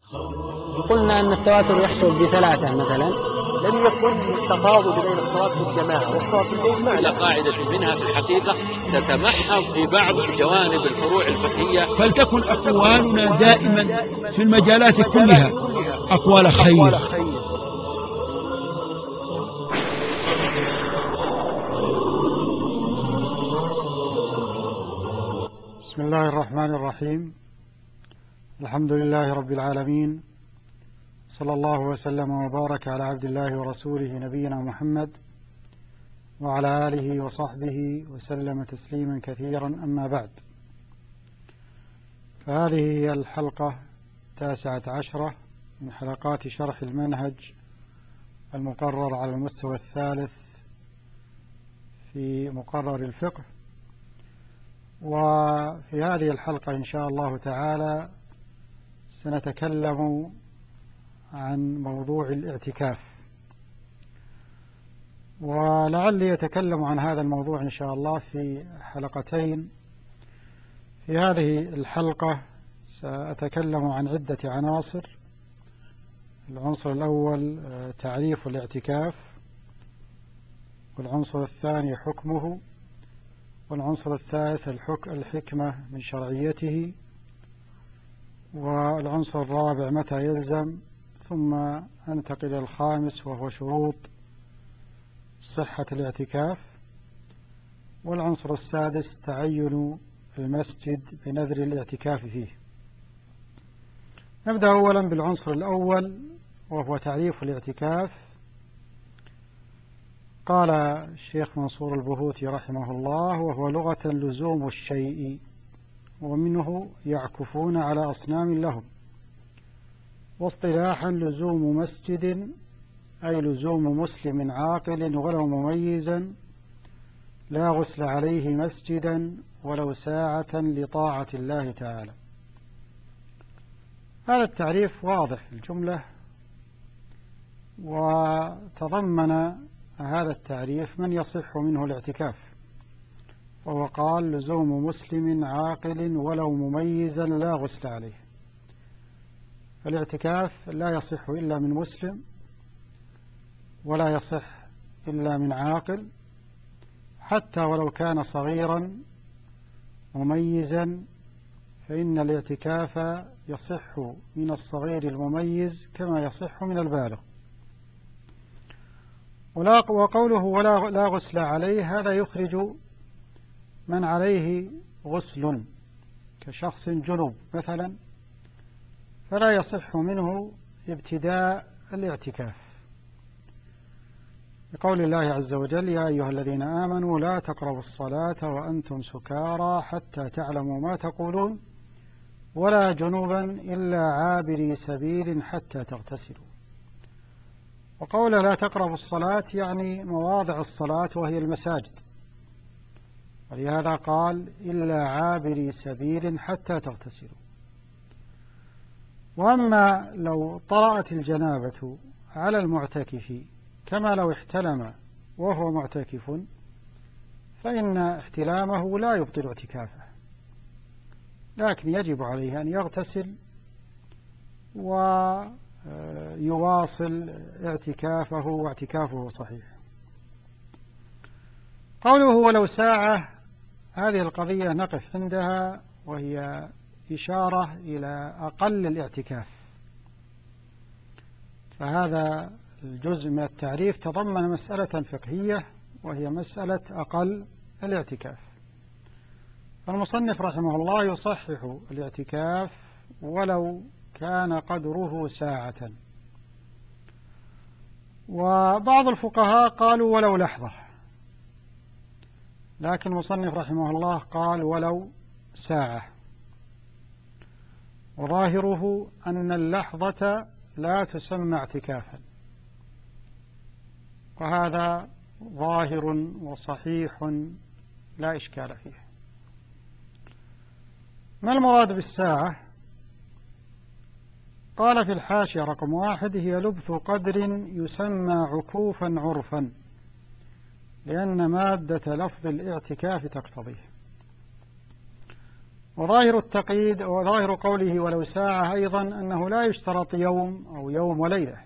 قلنا أن التواتر يحصل بثلاثة مثلا. لم يكن التفاضل بين الصلاة في الجماعة والصلاة في البيت على قاعدة منها في الحقيقة تتمحض في بعض جوانب الفروع الفقهية. فلتكن أقوالنا دائما في المجالات كلها أقوال خير. بسم الله الرحمن الرحيم. الحمد لله رب العالمين، صلى الله وسلم وبارك على عبد الله ورسوله نبينا محمد وعلى آله وصحبه وسلم تسليما كثيرا. أما بعد، فهذه هي الحلقة 19 من حلقات شرح المنهج المقرر على المستوى الثالث في مقرر الفقه. وفي هذه الحلقة إن شاء الله تعالى سنتكلم عن موضوع الاعتكاف، ولعلي أتكلم عن هذا الموضوع إن شاء الله في حلقتين. في هذه الحلقة سأتكلم عن عدة عناصر. العنصر الأول تعريف الاعتكاف، والعنصر الثاني حكمه، والعنصر الثالث الحكمة من شرعيته، والعنصر الرابع متى يلزم، ثم أنتقل إلى الخامس وهو شروط صحة الاعتكاف، والعنصر السادس تعين المسجد بنذر الاعتكاف فيه. نبدأ أولا بالعنصر الأول وهو تعريف الاعتكاف. قال الشيخ منصور البهوتي رحمه الله: وهو لغة لزوم الشيء، ومنه يعكفون على أصنام لهم. واصطلاحا لزوم مسجد أي لزوم مسلم عاقل ولو مميزا لا غسل عليه مسجدا ولو ساعة لطاعة الله تعالى. هذا التعريف واضح في الجملة، وتضمن هذا التعريف من يصح منه الاعتكاف، وهو قال: لزوم مسلم عاقل ولو مميزا لا غسل عليه. فالاعتكاف لا يصح إلا من مسلم، ولا يصح إلا من عاقل، حتى ولو كان صغيرا مميزا، فإن الاعتكاف يصح من الصغير المميز كما يصح من البالغ. وقوله لا غسل عليه، هذا يخرج من عليه غسل كشخص جنوب مثلا، فلا يصح منه ابتداء الاعتكاف، بقول الله عز وجل: يا أيها الذين آمنوا لا تقربوا الصلاة وأنتم سكارى حتى تعلموا ما تقولون ولا جنوبا إلا عابري سبيل حتى تغتسلوا. وقول لا تقربوا الصلاة يعني مواضع الصلاة وهي المساجد، ولهذا قال: إلا عابري سبيل حتى تغتسلوا. وأما لو طرأت الجنابة على المعتكف كما لو احتلم وهو معتكف، فإن احتلامه لا يبطل اعتكافه، لكن يجب عليه أن يغتسل ويواصل اعتكافه، واعتكافه صحيح. قوله ولو ساعة، هذه القضية نقف عندها، وهي إشارة إلى أقل الاعتكاف. فهذا الجزء من التعريف تضمن مسألة فقهية، وهي مسألة أقل الاعتكاف. فالمصنف رحمه الله يصحح الاعتكاف ولو كان قدره ساعة. وبعض الفقهاء قالوا ولو لحظة، لكن المصنف رحمه الله قال ولو ساعة، وظاهره أن اللحظة لا تسمى اعتكافا، وهذا ظاهر وصحيح لا إشكال فيه. ما المراد بالساعة؟ قال في الحاشية رقم 1: هي لبث قدر يسمى عكوفا عرفا، لأن مادة لفظ الاعتكاف تقتضيه. وظاهر التقييد وظاهر قوله ولو ساعة أيضا أنه لا يشترط يوم أو يوم وليلة.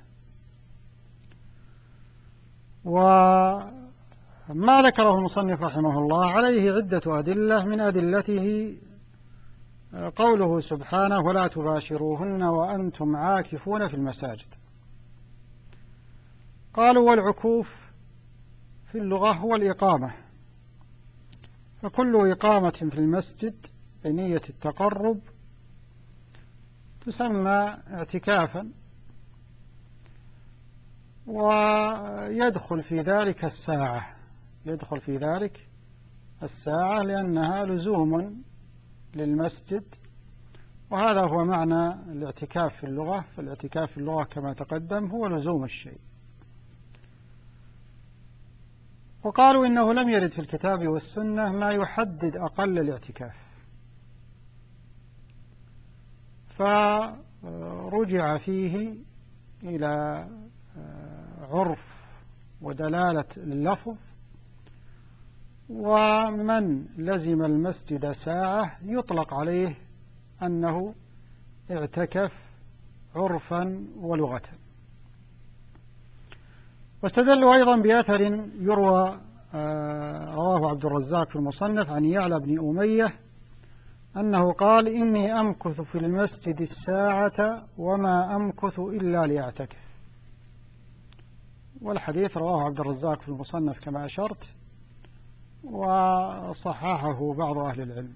وما ذكره المصنف رحمه الله عليه عدة أدلة، من أدلته قوله سبحانه ولا تباشروهن وأنتم عاكفون في المساجد. قالوا والعكوف في اللغة هو الإقامة، فكل إقامة في المسجد بنية التقرب تسمى اعتكافا، ويدخل في ذلك الساعة لأنها لزوم للمسجد، وهذا هو معنى الاعتكاف في اللغة. فالاعتكاف في اللغة كما تقدم هو لزوم الشيء. وقالوا إنه لم يرد في الكتاب والسنة ما يحدد أقل الاعتكاف، فرجع فيه إلى عرف ودلالة اللفظ، ومن لزم المسجد ساعة يطلق عليه أنه اعتكف عرفا ولغة. واستدلوا أيضا بأثر يروى رواه عبد الرزاق في المصنف عن يعلى بن أمية أنه قال إني أمكث في المسجد الساعة وما أمكث إلا لأعتكف. والحديث رواه عبد الرزاق في المصنف كما أشرت، وصححه بعض أهل العلم.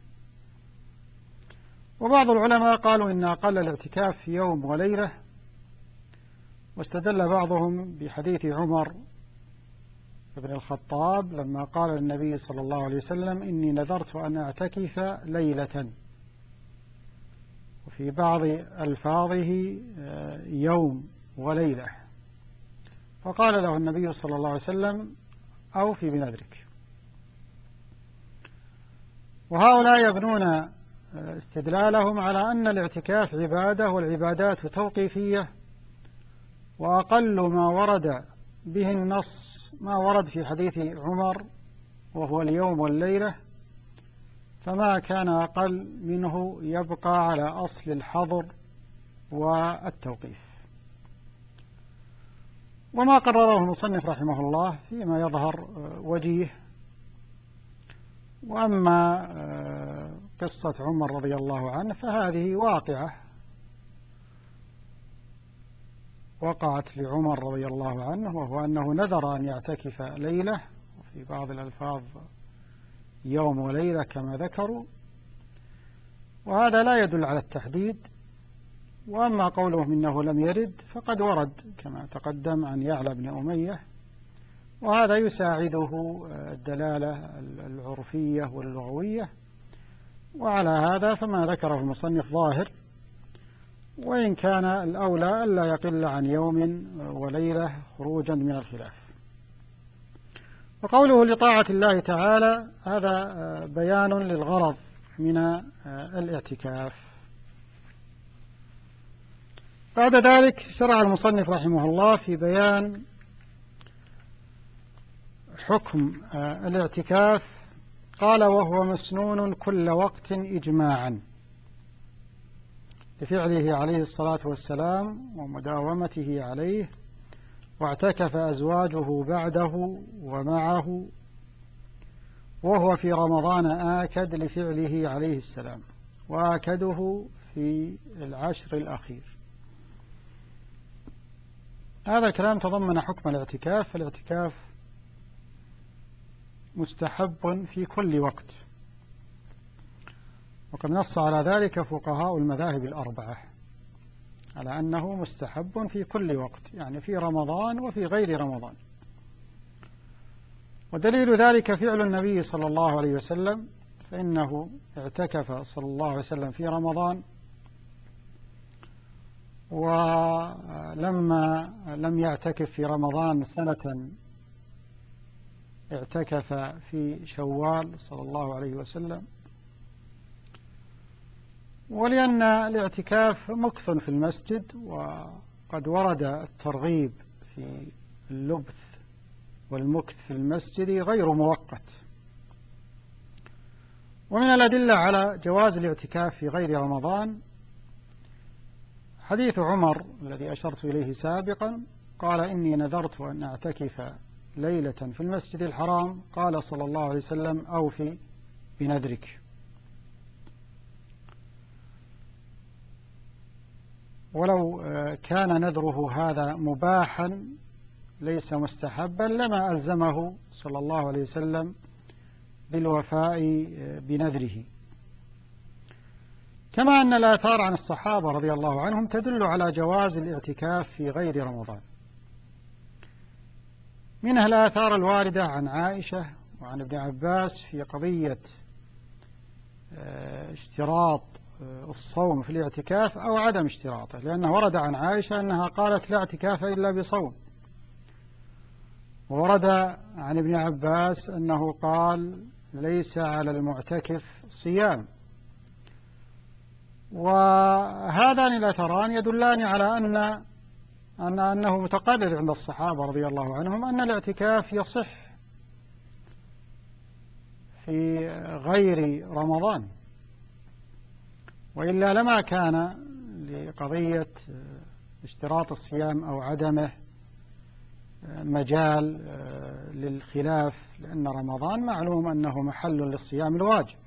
وبعض العلماء قالوا إن أقل الاعتكاف يوم وليلة، واستدل بعضهم بحديث عمر بن الخطاب لما قال للنبي صلى الله عليه وسلم إني نذرت أن أعتكف ليلة، وفي بعض ألفاظه يوم وليلة، فقال له النبي صلى الله عليه وسلم أوفي بنذرك. وهؤلاء يبنون استدلالهم على أن الاعتكاف عبادة، والعبادات توقيفية، وأقل ما ورد به النص ما ورد في حديث عمر وهو اليوم والليلة، فما كان أقل منه يبقى على أصل الحظر والتوقيف. وما قرره المصنف رحمه الله فيما يظهر وجيه. وأما قصة عمر رضي الله عنه فهذه واقعة وقعت لعمر رضي الله عنه، وهو أنه نذر أن يعتكف ليلة، وفي بعض الألفاظ يوم وليلة كما ذكروا، وهذا لا يدل على التحديد. وأما قوله إنه لم يرد فقد ورد كما تقدم عن يعلى بن أمية، وهذا يساعده الدلالة العرفية واللغوية. وعلى هذا فما ذكره المصنف ظاهر، وإن كان الأولى ألا يقل عن يوم وليلة خروجا من الخلاف. وقوله لطاعة الله تعالى هذا بيان للغرض من الاعتكاف. بعد ذلك شرع المصنف رحمه الله في بيان حكم الاعتكاف. قال وهو مسنون كل وقت إجماعا لفعله عليه الصلاة والسلام ومداومته عليه، واعتكف أزواجه بعده ومعه، وهو في رمضان آكد لفعله عليه السلام، وآكده في العشر الأخير. هذا الكلام تضمن حكم الاعتكاف. فالاعتكاف مستحب في كل وقت، وقد نص على ذلك فقهاء المذاهب الأربعة على أنه مستحب في كل وقت، يعني في رمضان وفي غير رمضان. ودليل ذلك فعل النبي صلى الله عليه وسلم، فإنه اعتكف صلى الله عليه وسلم في رمضان، ولما لم يعتكف في رمضان سنة اعتكف في شوال صلى الله عليه وسلم. ولأن الاعتكاف مكث في المسجد، وقد ورد الترغيب في اللبث والمكث في المسجد غير مؤقت، ومن الأدلة على جواز الاعتكاف في غير رمضان حديث عمر الذي أشرت إليه سابقا، قال: إني نذرت أن أعتكف ليلة في المسجد الحرام. قال صلى الله عليه وسلم: أوفي بنذرك. ولو كان نذره هذا مباحا ليس مستحبا لما ألزمه صلى الله عليه وسلم بالوفاء بنذره. كما أن الآثار عن الصحابة رضي الله عنهم تدل على جواز الاعتكاف في غير رمضان، منها الآثار الواردة عن عائشة وعن ابن عباس في قضية اشتراط الصوم في الاعتكاف أو عدم اشتراطه، لأنه ورد عن عائشة أنها قالت: لا اعتكاف إلا بصوم. وورد عن ابن عباس أنه قال: ليس على المعتكف صيام. وهذان الأثران يدلان على أنه متقرر عند الصحابة رضي الله عنهم أن الاعتكاف يصح في غير رمضان، وإلا لما كان لقضية اشتراط الصيام أو عدمه مجال للخلاف، لأن رمضان معلوم أنه محل للصيام الواجب.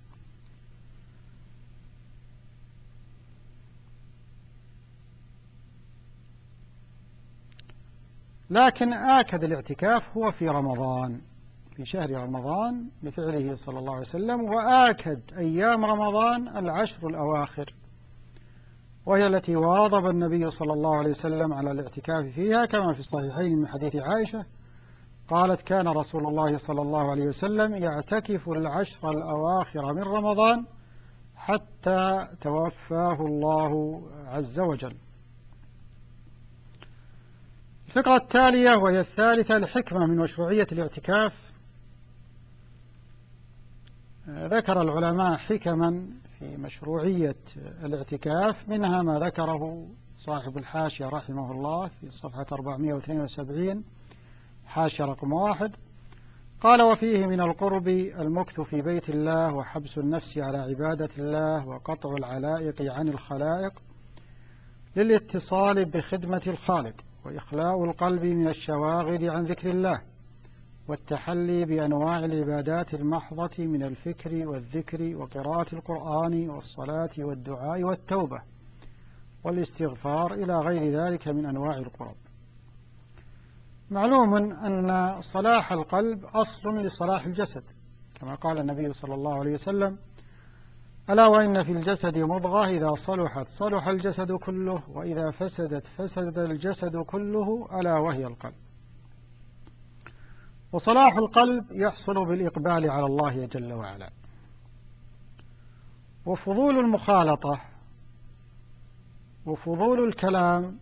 لكن آكد الاعتكاف هو في رمضان، في شهر رمضان بفعله صلى الله عليه وسلم، وآكد أيام رمضان العشر الأواخر، وهي التي واظب النبي صلى الله عليه وسلم على الاعتكاف فيها، كما في الصحيحين من حديث عائشة قالت: كان رسول الله صلى الله عليه وسلم يعتكف العشر الأواخر من رمضان حتى توفاه الله عز وجل. الفقرة التالية وهي الثالثة: الحكمة من مشروعية الاعتكاف. ذكر العلماء حكما في مشروعية الاعتكاف، منها ما ذكره صاحب الحاشية رحمه الله في صفحة 472 حاشية رقم 1. قال: وفيه من القرب المكث في بيت الله، وحبس النفس على عبادة الله، وقطع العلائق عن الخلائق للاتصال بخدمة الخالق، وإخلاء القلب من الشواغل عن ذكر الله، والتحلي بأنواع العبادات المحضة من الفكر والذكر وقراءة القرآن والصلاة والدعاء والتوبة والاستغفار إلى غير ذلك من أنواع القرب. معلوم أن صلاح القلب أصل لصلاح الجسد، كما قال النبي صلى الله عليه وسلم: ألا وإن في الجسد مضغة إذا صلحت صلح الجسد كله، وإذا فسدت فسد الجسد كله، ألا وهي القلب. وصلاح القلب يحصل بالإقبال على الله جل وعلا. وفضول المخالطة وفضول الكلام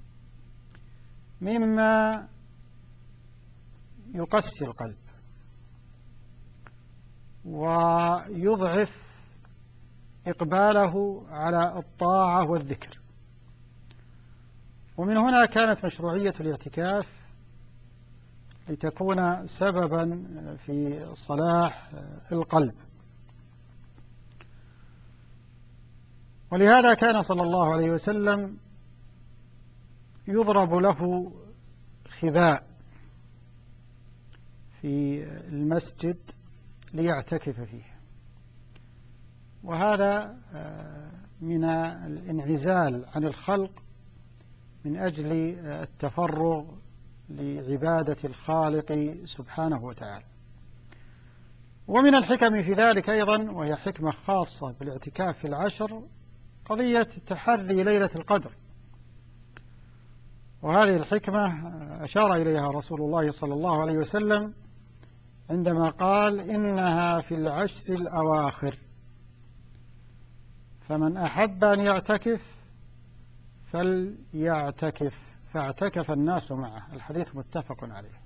مما يقسي القلب ويضعف إقباله على الطاعة والذكر. ومن هنا كانت مشروعية الاعتكاف لتكون سببا في صلاح القلب. ولهذا كان صلى الله عليه وسلم يضرب له خباء في المسجد ليعتكف فيه، وهذا من الانعزال عن الخلق من أجل التفرغ لعبادة الخالق سبحانه وتعالى. ومن الحكم في ذلك أيضا، وهي حكمة خاصة بالاعتكاف في العشر، قضية تحري ليلة القدر. وهذه الحكمة أشار إليها رسول الله صلى الله عليه وسلم عندما قال: إنها في العشر الأواخر، فمن أحب أن يعتكف فليعتكف. فاعتكف الناس معه. الحديث متفق عليه.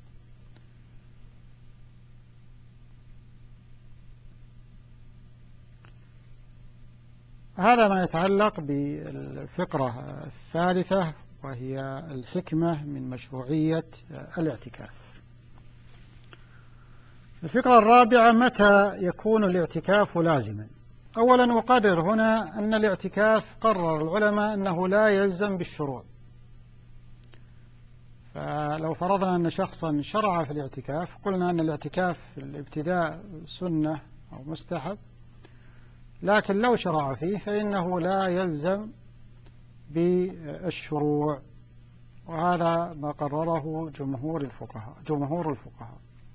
هذا ما يتعلق بالفقرة الثالثة، وهي الحكمة من مشروعية الاعتكاف. الفكرة الرابعة: متى يكون الاعتكاف لازما؟ أولا أقرر هنا أن الاعتكاف قرر العلماء أنه لا يلزم بالشروع. فلو فرضنا أن شخصا شرع في الاعتكاف قلنا أن الاعتكاف في الابتداء سنة أو مستحب، لكن لو شرع فيه فإنه لا يلزم بالشروع، وهذا ما قرره جمهور الفقهاء.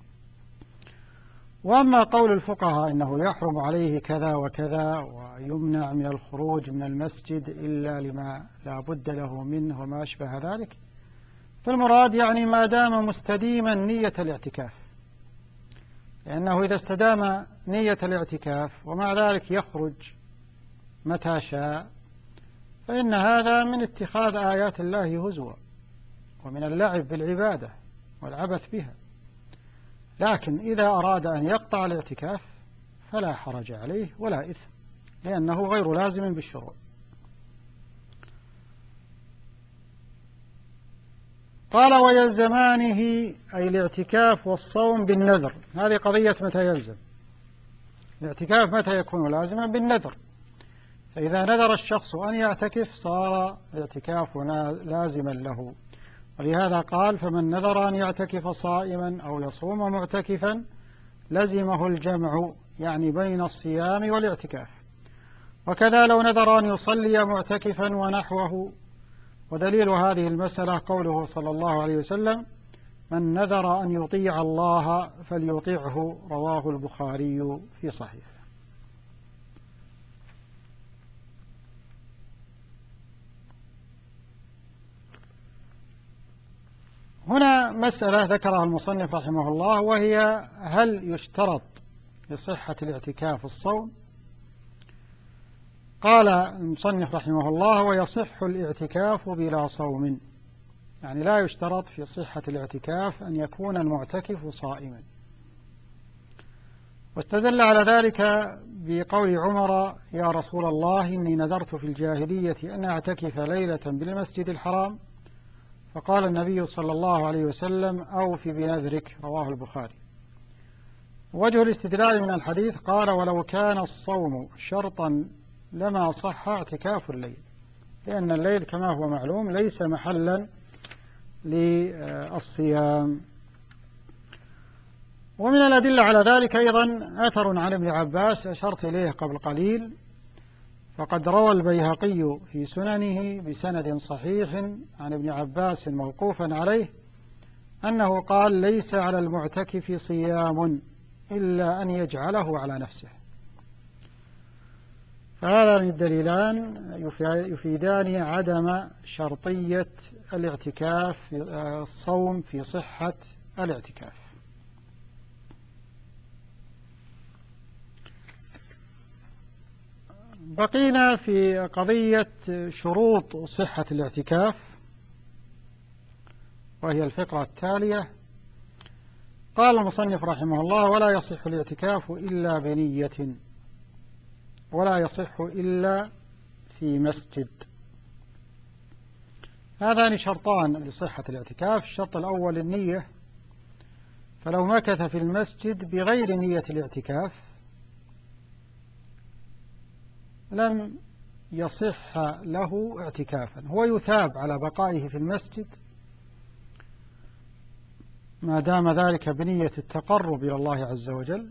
وأما قول الفقهاء إنه يحرم عليه كذا وكذا ويمنع من الخروج من المسجد إلا لما لا بد له منه وما أشبه ذلك، فالمراد يعني ما دام مستديما نية الاعتكاف، لأنه إذا استدام نية الاعتكاف ومع ذلك يخرج متى شاء فإن هذا من اتخاذ آيات الله هزوا ومن اللعب بالعبادة والعبث بها. لكن إذا أراد أن يقطع الاعتكاف فلا حرج عليه ولا إثم، لأنه غير لازم بالشروع. قال: ويلزمانه أي الاعتكاف والصوم بالنذر. هذه قضية متى يلزم. الاعتكاف متى يكون لازما؟ بالنذر. فإذا نذر الشخص أن يعتكف صار الاعتكاف لازما له، ولهذا قال: فمن نذر أن يعتكف صائما أو يصوم معتكفا لزمه الجمع، يعني بين الصيام والاعتكاف. وكذا لو نذر أن يصلي معتكفا ونحوه. ودليل هذه المسألة قوله صلى الله عليه وسلم: من نذر أن يطيع الله فليطيعه، رواه البخاري في صحيحه. هنا مسألة ذكرها المصنف رحمه الله، وهي: هل يشترط لصحة الاعتكاف الصوم؟ قال المصنف رحمه الله: ويصح الاعتكاف بلا صوم، يعني لا يشترط في صحة الاعتكاف أن يكون المعتكف صائما. واستدل على ذلك بقول عمر: يا رسول الله إني نذرت في الجاهلية أن أعتكف ليلة بالمسجد الحرام، فقال النبي صلى الله عليه وسلم: أوف بنذرك، رواه البخاري. وجه الاستدلال من الحديث: قال: ولو كان الصوم شرطا لما صح اعتكاف الليل، لأن الليل كما هو معلوم ليس محلا للصيام. ومن الأدلة على ذلك أيضا أثر عن ابن عباس أشرت إليه قبل قليل، فقد روى البيهقي في سننه بسند صحيح عن ابن عباس موقوفا عليه أنه قال: ليس على المعتكف صيام إلا أن يجعله على نفسه. فهذان الدليلان يفيدان عدم شرطية الاعتكاف الصوم في صحة الاعتكاف. بقينا في قضية شروط صحة الاعتكاف، وهي الفقرة التالية. قال المصنف رحمه الله: ولا يصح الاعتكاف إلا بنية، ولا يصح إلا في مسجد. هذان شرطان لصحة الاعتكاف: الشرط الأول النية، فلو مكث في المسجد بغير نية الاعتكاف لم يصح له اعتكافا، هو يثاب على بقائه في المسجد ما دام ذلك بنية التقرب إلى الله عز وجل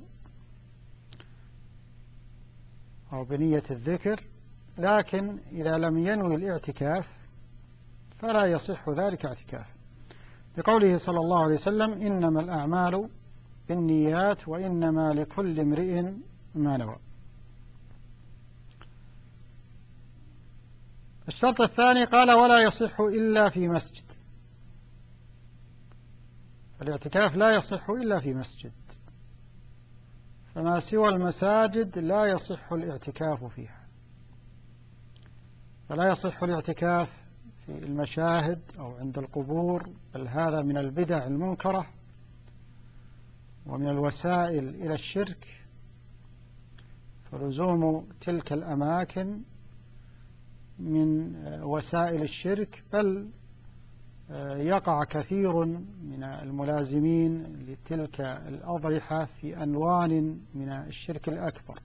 أو بنية الذكر، لكن إذا لم ينوي الاعتكاف فلا يصح ذلك اعتكاف، بقوله صلى الله عليه وسلم: إنما الأعمال بالنيات وإنما لكل امرئ ما نوى. الشرط الثاني قال: ولا يصح إلا في مسجد. الاعتكاف لا يصح إلا في مسجد، فما سوى المساجد لا يصح الاعتكاف فيها. فلا يصح الاعتكاف في المشاهد أو عند القبور، بل هذا من البدع المنكرة ومن الوسائل إلى الشرك، فلزوم تلك الأماكن من وسائل الشرك، بل يقع كثير من الملازمين لتلك الأضرحة في ألوان من الشرك الأكبر.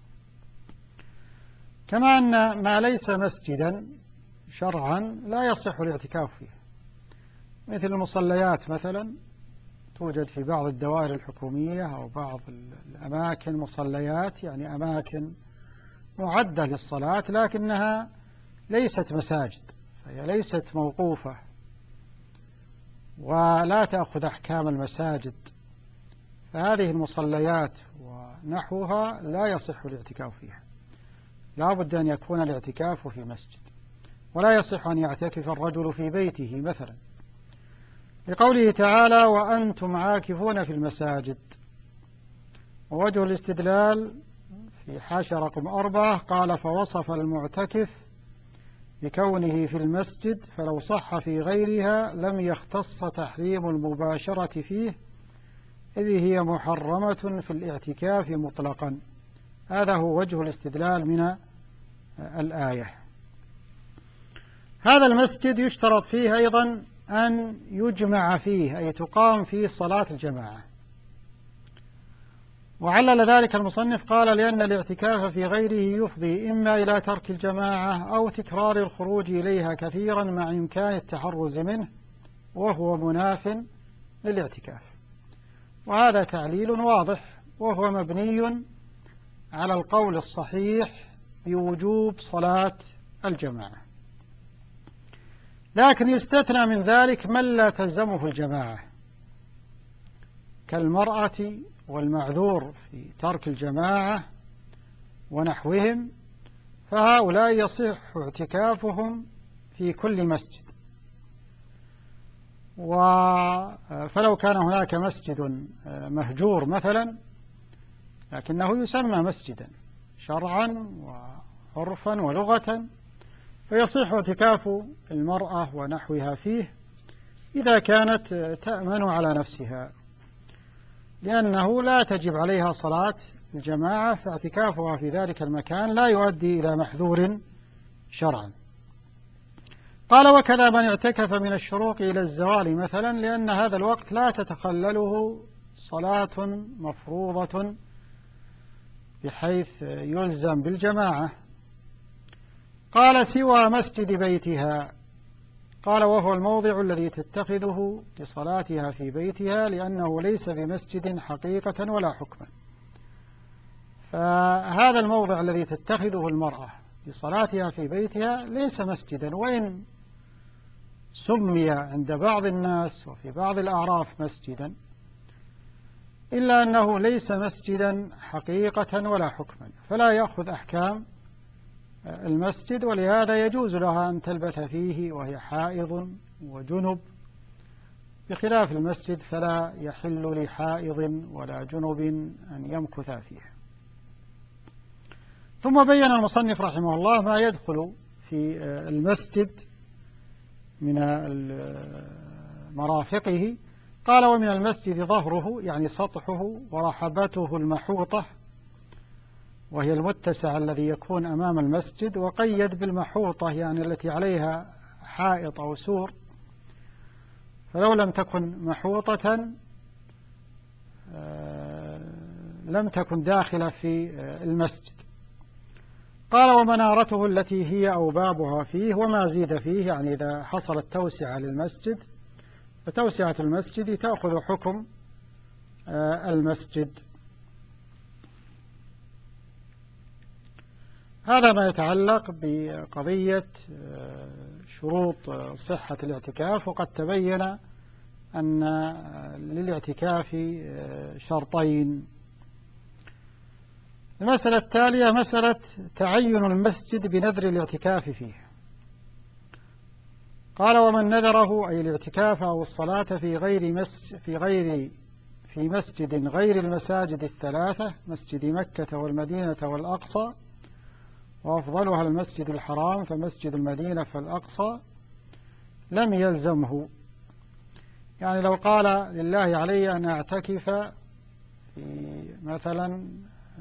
كما أن ما ليس مسجدا شرعا لا يصح الاعتكاف فيه، مثل المصليات مثلا، توجد في بعض الدوائر الحكومية أو بعض الأماكن مصليات، يعني أماكن معدة للصلاة لكنها ليست مساجد، فهي ليست موقوفة ولا تأخذ أحكام المساجد، فهذه المصليات ونحوها لا يصح الاعتكاف فيها، لا بد أن يكون الاعتكاف في مسجد، ولا يصح أن يعتكف الرجل في بيته مثلا، لقوله تعالى وأنتم عاكفون في المساجد. ووجه الاستدلال في حاشية رقم 4 قال فوصف المعتكف بكونه في المسجد فلو صح في غيرها لم يختص تحريم المباشرة فيه إذ هي محرمة في الاعتكاف مطلقا. هذا هو وجه الاستدلال من الآية. هذا المسجد يشترط فيه أيضا أن يجمع فيه، أي تقام فيه صلاة الجماعة. وعلل ذلك المصنف قال لأن الاعتكاف في غيره يفضي إما إلى ترك الجماعة أو تكرار الخروج إليها كثيرا مع إمكان التحرز منه، وهو مناف للاعتكاف. وهذا تعليل واضح، وهو مبني على القول الصحيح بوجوب صلاة الجماعة. لكن يستثنى من ذلك من لا تلزمه الجماعة كالمرأة والمعذور في ترك الجماعة ونحوهم، فهؤلاء يصح اعتكافهم في كل مسجد. فلو كان هناك مسجد مهجور مثلا لكنه يسمى مسجدا شرعا وعرفا ولغة، فيصح اعتكاف المرأة ونحوها فيه إذا كانت تأمن على نفسها، لأنه لا تجب عليها صلاة الجماعة، فاعتكافها في ذلك المكان لا يؤدي إلى محذور شرعا. قال وكذا من اعتكف من الشروق إلى الزوال مثلا، لأن هذا الوقت لا تتخلله صلاة مفروضة بحيث يلزم بالجماعة. قال سوى مسجد بيتها، قال وهو الموضع الذي تتخذه لصلاتها في بيتها، لأنه ليس بمسجد حقيقة ولا حكما. فهذا الموضع الذي تتخذه المرأة لصلاتها في بيتها ليس مسجدا، وإن سمي عند بعض الناس وفي بعض الأعراف مسجدا، إلا أنه ليس مسجدا حقيقة ولا حكما، فلا يأخذ أحكام المسجد، ولهذا يجوز لها أن تلبث فيه وهي حائض وجنب، بخلاف المسجد فلا يحل لحائض ولا جنب أن يمكث فيه. ثم بين المصنف رحمه الله ما يدخل في المسجد من مرافقه. قال ومن المسجد ظهره، يعني سطحه، ورحبته المحوطة وهي المتسع الذي يكون أمام المسجد، وقيد بالمحوطة يعني التي عليها حائط أو سور، فلو لم تكن محوطة لم تكن داخلة في المسجد. قال ومنارته التي هي أوبابها فيه وما زيد فيه، يعني إذا حصلت توسعة للمسجد فتوسعة المسجد تأخذ حكم المسجد. هذا ما يتعلق بقضية شروط صحة الاعتكاف. وقد تبين أن للاعتكاف شرطين. المسألة التالية مسألة تعين المسجد بنذر الاعتكاف فيه. قال ومن نذره، أي الاعتكاف أو الصلاة في مسجد غير المساجد الثلاثة، مسجد مكة والمدينة والأقصى، وأفضلها المسجد الحرام فمسجد المدينة فالأقصى، لم يلزمه. يعني لو قال لله علي أن أعتكف في مثلا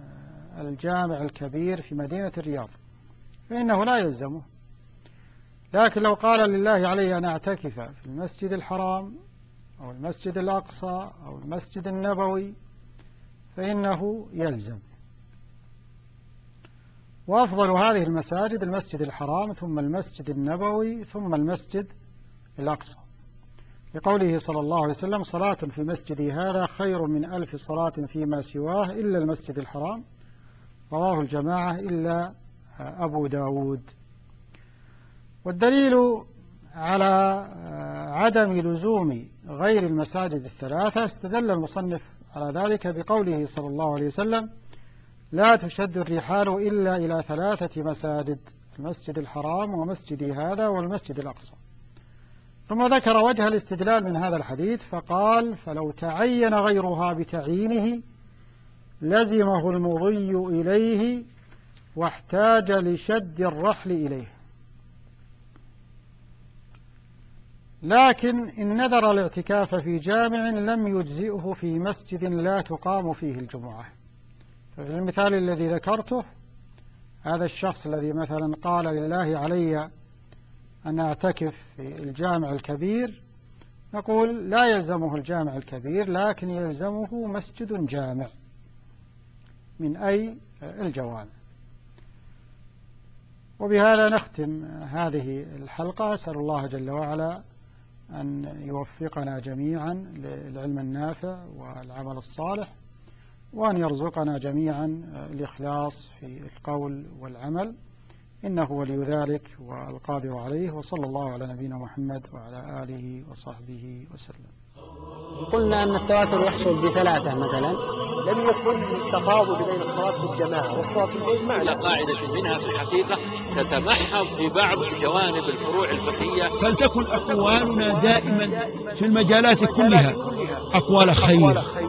الجامع الكبير في مدينة الرياض فإنه لا يلزمه، لكن لو قال لله علي أن أعتكف في المسجد الحرام أو المسجد الأقصى أو المسجد النبوي فإنه يلزم. وأفضل هذه المساجد المسجد الحرام ثم المسجد النبوي ثم المسجد الأقصى، لقوله صلى الله عليه وسلم: صلاة في مسجدي هذا خير من 1000 صلاة فيما سواه إلا المسجد الحرام، رواه الجماعة إلا أبو داود. والدليل على عدم لزوم غير المساجد الثلاثة استدل المصنف على ذلك بقوله صلى الله عليه وسلم: لا تشد الرحال إلا إلى 3 مساجد، المسجد الحرام ومسجدي هذا والمسجد الأقصى. ثم ذكر وجه الاستدلال من هذا الحديث فقال: فلو تعين غيرها بتعيينه لزمه المضي إليه واحتاج لشد الرحل إليه. لكن إن نذر الاعتكاف في جامع لم يجزئه في مسجد لا تقام فيه الجمعة. ففي المثال الذي ذكرته، هذا الشخص الذي مثلا قال لله علي أن أعتكف في الجامع الكبير، نقول لا يلزمه الجامع الكبير، لكن يلزمه مسجد جامع من أي الجوامع. وبهذا نختم هذه الحلقة. أسأل الله جل وعلا أن يوفقنا جميعا للعلم النافع والعمل الصالح، وأن يرزقنا جميعا الإخلاص في القول والعمل، إنه ولي ذلك والقادر عليه. وصلى الله على نبينا محمد وعلى آله وصحبه وسلم. قلنا أن التواتر يحصل ب3 مثلا. لم يكن التفاضل بين الصلاة في الجماعة والصلاة في البيت على قاعدة منها في الحقيقة تتمحض في بعض جوانب الفروع الفقهية. فلتكن أقوالنا دائما في المجالات كلها أقوال خير